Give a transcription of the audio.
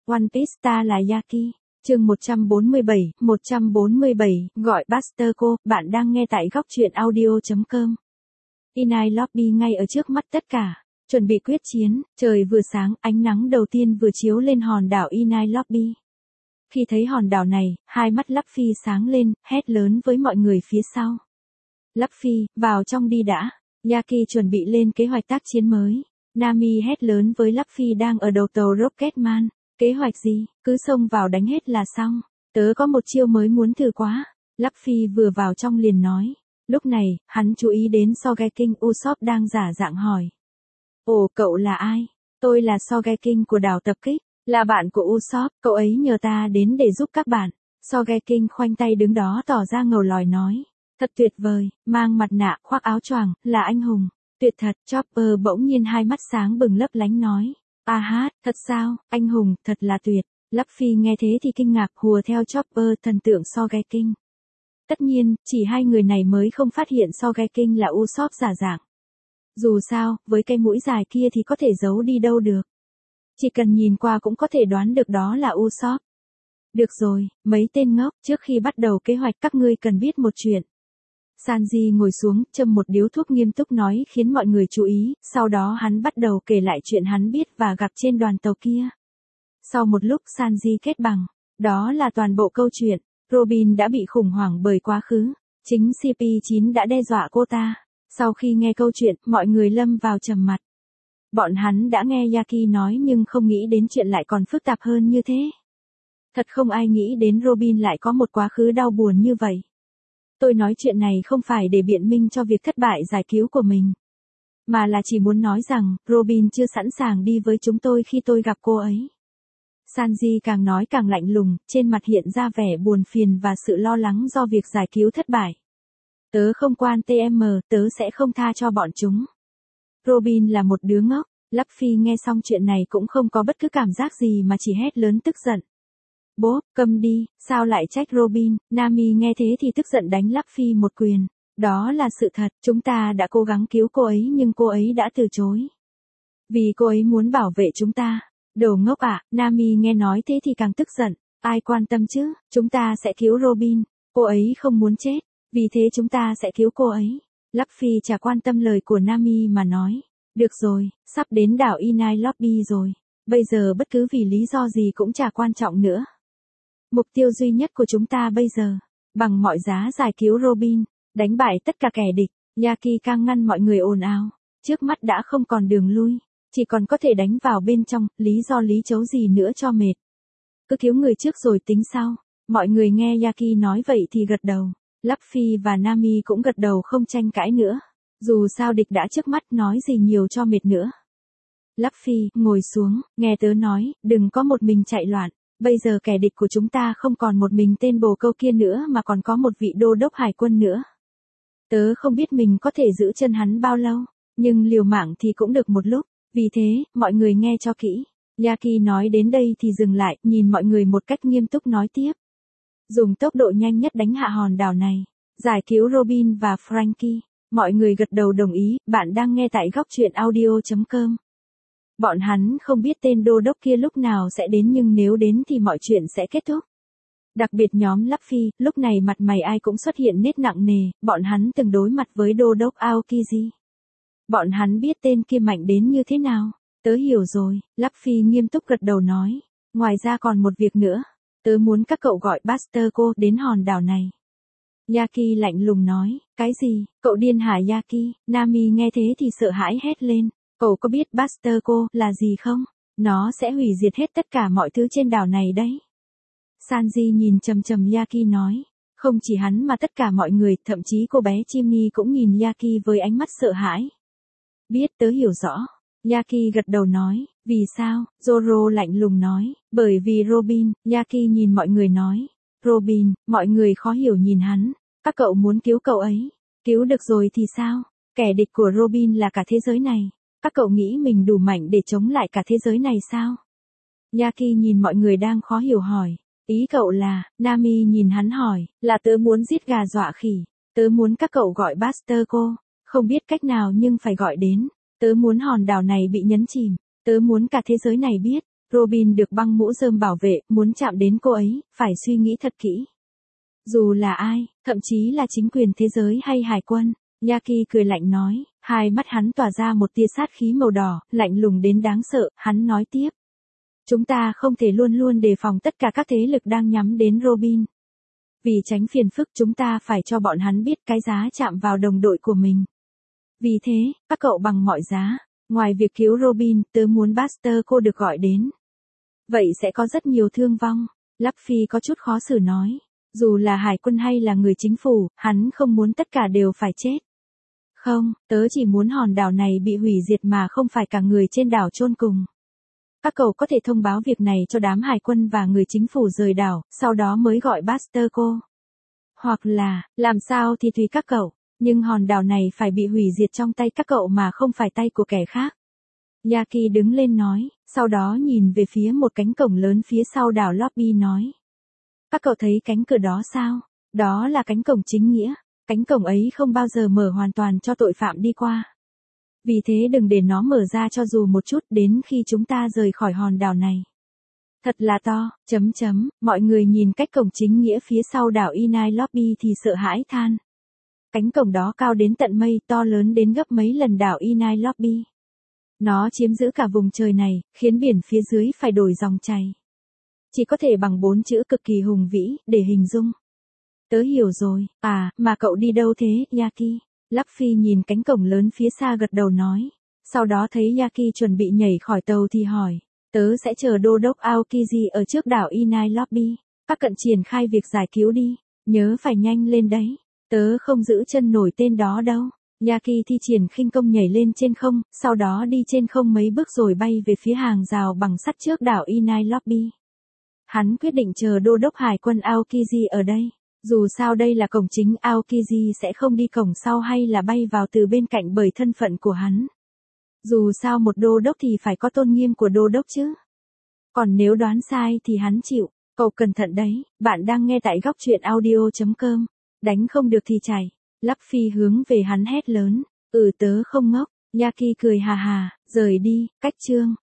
One Piece ta là Yaki. Chương 147, gọi Buster cô, bạn đang nghe tại góc truyện audio.com. Inai Lobby ngay ở trước mắt tất cả, chuẩn bị quyết chiến, trời vừa sáng, ánh nắng đầu tiên vừa chiếu lên hòn đảo Inai Lobby. Khi thấy hòn đảo này, hai mắt Luffy sáng lên, hét lớn với mọi người phía sau. Luffy, vào trong đi đã. Yaki chuẩn bị lên kế hoạch tác chiến mới. Nami hét lớn với Luffy đang ở đầu tàu Rocketman. Kế hoạch gì, cứ xông vào đánh hết là xong. Tớ có một chiêu mới muốn thử quá. Luffy vừa vào trong liền nói. Lúc này, hắn chú ý đến Sogeking Usopp đang giả dạng hỏi. Ồ, cậu là ai? Tôi là Sogeking của đảo tập kích, là bạn của Usopp, cậu ấy nhờ ta đến để giúp các bạn. Sogeking khoanh tay đứng đó tỏ ra ngầu lòi nói. Thật tuyệt vời, mang mặt nạ, khoác áo choàng, là anh hùng. Tuyệt thật, Chopper bỗng nhiên hai mắt sáng bừng lấp lánh nói. À hát, thật sao, anh hùng, thật là tuyệt. Luffy nghe thế thì kinh ngạc hùa theo Chopper thần tượng Sogeking. Tất nhiên, chỉ hai người này mới không phát hiện Sogeking là Usopp giả dạng. Dù sao, với cái mũi dài kia thì có thể giấu đi đâu được. Chỉ cần nhìn qua cũng có thể đoán được đó là Usopp. Được rồi, mấy tên ngốc, trước khi bắt đầu kế hoạch các ngươi cần biết một chuyện. Sanji ngồi xuống, châm một điếu thuốc nghiêm túc nói khiến mọi người chú ý, sau đó hắn bắt đầu kể lại chuyện hắn biết và gặp trên đoàn tàu kia. Sau một lúc Sanji kết bằng, đó là toàn bộ câu chuyện, Robin đã bị khủng hoảng bởi quá khứ, chính CP9 đã đe dọa cô ta. Sau khi nghe câu chuyện, mọi người lâm vào trầm mặc. Bọn hắn đã nghe Yaki nói nhưng không nghĩ đến chuyện lại còn phức tạp hơn như thế. Thật không ai nghĩ đến Robin lại có một quá khứ đau buồn như vậy. Tôi nói chuyện này không phải để biện minh cho việc thất bại giải cứu của mình. Mà là chỉ muốn nói rằng, Robin chưa sẵn sàng đi với chúng tôi khi tôi gặp cô ấy. Sanji càng nói càng lạnh lùng, trên mặt hiện ra vẻ buồn phiền và sự lo lắng do việc giải cứu thất bại. Tớ không quan TM, tớ sẽ không tha cho bọn chúng. Robin là một đứa ngốc. Luffy nghe xong chuyện này cũng không có bất cứ cảm giác gì mà chỉ hét lớn tức giận. Bố, câm đi, sao lại trách Robin? Nami nghe thế thì tức giận đánh Luffy một quyền. Đó là sự thật, chúng ta đã cố gắng cứu cô ấy nhưng cô ấy đã từ chối. Vì cô ấy muốn bảo vệ chúng ta. Đồ ngốc ạ, Nami nghe nói thế thì càng tức giận. Ai quan tâm chứ, chúng ta sẽ cứu Robin. Cô ấy không muốn chết, vì thế chúng ta sẽ cứu cô ấy. Luffy chả quan tâm lời của Nami mà nói. Được rồi, sắp đến đảo Inai Lobby rồi. Bây giờ bất cứ vì lý do gì cũng chả quan trọng nữa. Mục tiêu duy nhất của chúng ta bây giờ, bằng mọi giá giải cứu Robin, đánh bại tất cả kẻ địch. Yaki càng ngăn mọi người ồn ào. Trước mắt đã không còn đường lui, chỉ còn có thể đánh vào bên trong, lý do lý chấu gì nữa cho mệt. Cứ cứu người trước rồi tính sau. Mọi người nghe Yaki nói vậy thì gật đầu. Luffy và Nami cũng gật đầu không tranh cãi nữa. Dù sao địch đã trước mắt nói gì nhiều cho mệt nữa. Luffy, ngồi xuống, nghe tớ nói, đừng có một mình chạy loạn. Bây giờ kẻ địch của chúng ta không còn một mình tên bồ câu kia nữa mà còn có một vị đô đốc hải quân nữa. Tớ không biết mình có thể giữ chân hắn bao lâu, nhưng liều mạng thì cũng được một lúc. Vì thế, mọi người nghe cho kỹ. Yaki nói đến đây thì dừng lại, nhìn mọi người một cách nghiêm túc nói tiếp. Dùng tốc độ nhanh nhất đánh hạ hòn đảo này. Giải cứu Robin và Frankie. Mọi người gật đầu đồng ý, bạn đang nghe tại góc truyện audio.com. Bọn hắn không biết tên đô đốc kia lúc nào sẽ đến nhưng nếu đến thì mọi chuyện sẽ kết thúc. Đặc biệt nhóm Luffy, lúc này mặt mày ai cũng xuất hiện nét nặng nề, bọn hắn từng đối mặt với đô đốc Aokiji. Bọn hắn biết tên kia mạnh đến như thế nào. Tớ hiểu rồi, Luffy nghiêm túc gật đầu nói. Ngoài ra còn một việc nữa. Tớ muốn các cậu gọi Buster cô đến hòn đảo này. Yaki lạnh lùng nói, cái gì, cậu điên hả Yaki? Nami nghe thế thì sợ hãi hét lên. Cậu có biết Buster cô là gì không? Nó sẽ hủy diệt hết tất cả mọi thứ trên đảo này đấy. Sanji nhìn chằm chằm Yaki nói. Không chỉ hắn mà tất cả mọi người, thậm chí cô bé Chimney cũng nhìn Yaki với ánh mắt sợ hãi. Biết tớ hiểu rõ. Yaki gật đầu nói, vì sao? Zoro lạnh lùng nói, bởi vì Robin. Yaki nhìn mọi người nói. Robin, mọi người khó hiểu nhìn hắn. Các cậu muốn cứu cậu ấy. Cứu được rồi thì sao? Kẻ địch của Robin là cả thế giới này. Các cậu nghĩ mình đủ mạnh để chống lại cả thế giới này sao? Yaki nhìn mọi người đang khó hiểu hỏi. Ý cậu là, Nami nhìn hắn hỏi, là tớ muốn giết gà dọa khỉ. Tớ muốn các cậu gọi Buster cô. Không biết cách nào nhưng phải gọi đến. Tớ muốn hòn đảo này bị nhấn chìm. Tớ muốn cả thế giới này biết. Robin được băng mũ rơm bảo vệ, muốn chạm đến cô ấy, phải suy nghĩ thật kỹ. Dù là ai, thậm chí là chính quyền thế giới hay hải quân, Yaki cười lạnh nói, hai mắt hắn tỏa ra một tia sát khí màu đỏ, lạnh lùng đến đáng sợ, hắn nói tiếp. Chúng ta không thể luôn luôn đề phòng tất cả các thế lực đang nhắm đến Robin. Vì tránh phiền phức chúng ta phải cho bọn hắn biết cái giá chạm vào đồng đội của mình. Vì thế, các cậu bằng mọi giá, ngoài việc cứu Robin, tớ muốn Buster cô được gọi đến. Vậy sẽ có rất nhiều thương vong, Luffy có chút khó xử nói. Dù là hải quân hay là người chính phủ, hắn không muốn tất cả đều phải chết. Không, tớ chỉ muốn hòn đảo này bị hủy diệt mà không phải cả người trên đảo chôn cùng. Các cậu có thể thông báo việc này cho đám hải quân và người chính phủ rời đảo, sau đó mới gọi Buster cô. Hoặc là, làm sao thì tùy các cậu, nhưng hòn đảo này phải bị hủy diệt trong tay các cậu mà không phải tay của kẻ khác. Yaki đứng lên nói, sau đó nhìn về phía một cánh cổng lớn phía sau đảo Lobby nói. Các cậu thấy cánh cửa đó sao? Đó là cánh cổng chính nghĩa. Cánh cổng ấy không bao giờ mở hoàn toàn cho tội phạm đi qua. Vì thế đừng để nó mở ra cho dù một chút đến khi chúng ta rời khỏi hòn đảo này. Thật là to, mọi người nhìn cách cổng chính nghĩa phía sau đảo Inai Lobby thì sợ hãi than. Cánh cổng đó cao đến tận mây, to lớn đến gấp mấy lần đảo Inai Lobby. Nó chiếm giữ cả vùng trời này, khiến biển phía dưới phải đổi dòng chảy. Chỉ có thể bằng 4 chữ cực kỳ hùng vĩ, để hình dung. Tớ hiểu rồi, mà cậu đi đâu thế, Yaki? Luffy nhìn cánh cổng lớn phía xa gật đầu nói. Sau đó thấy Yaki chuẩn bị nhảy khỏi tàu thì hỏi. Tớ sẽ chờ đô đốc Aokiji ở trước đảo Inai Lobby. Các cận triển khai việc giải cứu đi. Nhớ phải nhanh lên đấy. Tớ không giữ chân nổi tên đó đâu. Yaki thi triển khinh công nhảy lên trên không, sau đó đi trên không mấy bước rồi bay về phía hàng rào bằng sắt trước đảo Inai Lobby. Hắn quyết định chờ đô đốc hải quân Aokiji ở đây. Dù sao đây là cổng chính, Aokiji sẽ không đi cổng sau hay là bay vào từ bên cạnh bởi thân phận của hắn. Dù sao một đô đốc thì phải có tôn nghiêm của đô đốc chứ. Còn nếu đoán sai thì hắn chịu. Cậu cẩn thận đấy, bạn đang nghe tại góc truyện audio.com. Đánh không được thì chảy. Luffy hướng về hắn hét lớn. Tớ không ngốc. Yaki cười hà hà, rời đi, cách chương.